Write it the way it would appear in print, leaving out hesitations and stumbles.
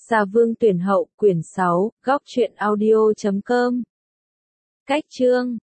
Gia Vương tuyển hậu, quyển 6, góc truyện audio.com. Cách chương